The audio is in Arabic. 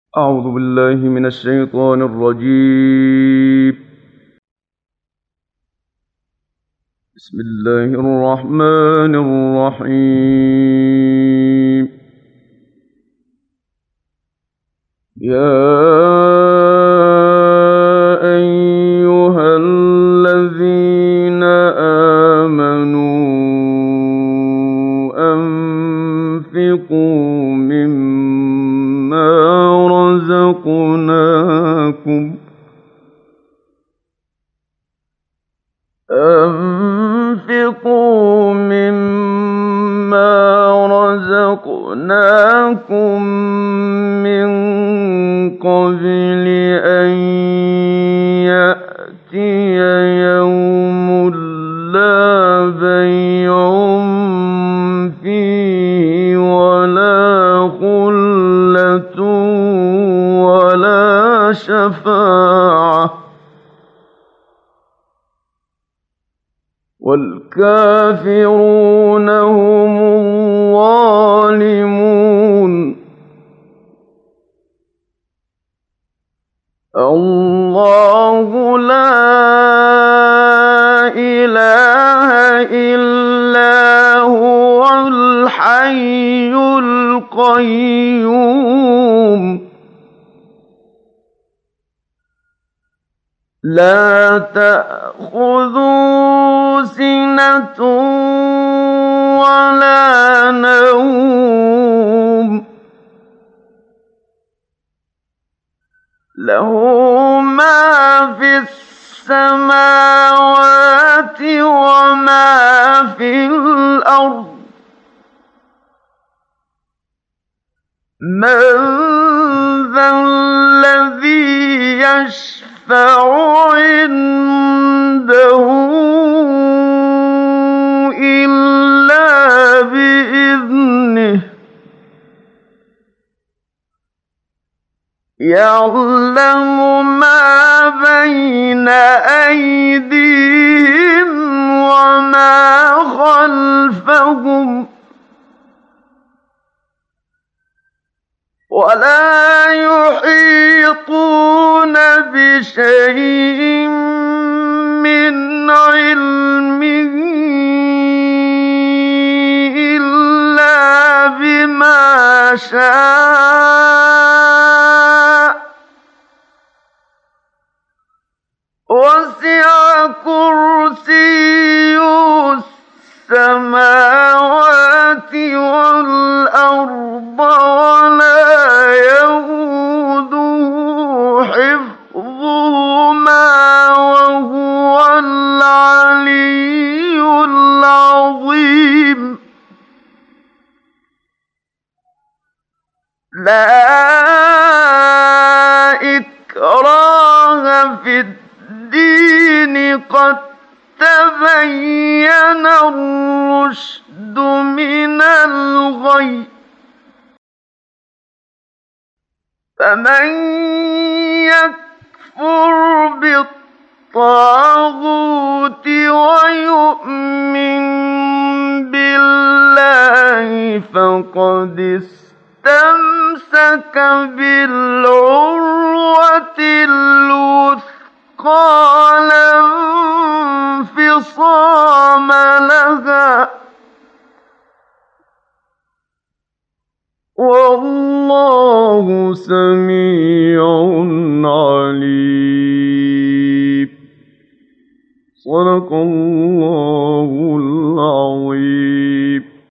أعوذ بالله من الشيطان الرجيم. بسم الله الرحمن الرحيم. يا أيها الذين آمنوا أنفقوا مما رزقناكم أنفقوا مما رزقناكم من قبل أن يأتي يوم لا بيع فيه ولا خلة ولا شفاعة والكافرون هم الظالمون. الله لا إله إلا هو الحي القيوم لا تأخذه سنة ولا نوم له ما في السماوات وما في الأرض من ذا الذي يشفع عنده إلا بإذنه يعلم ما بين أيديهم وما خلفهم ولا يحيطون بشيء من علمه إلا بما شاء وسع كرسيه السماوات والأرض ولا يئوده حفظهما وهو العلي العظيم. لا إكراه في الدين قد تبين الرشد من الغي فمن يكفر بالطاغوت ويؤمن بالله فقد استمسك بالعروة الوثقى لا انفصام لها والله سميع عليم. صدق الله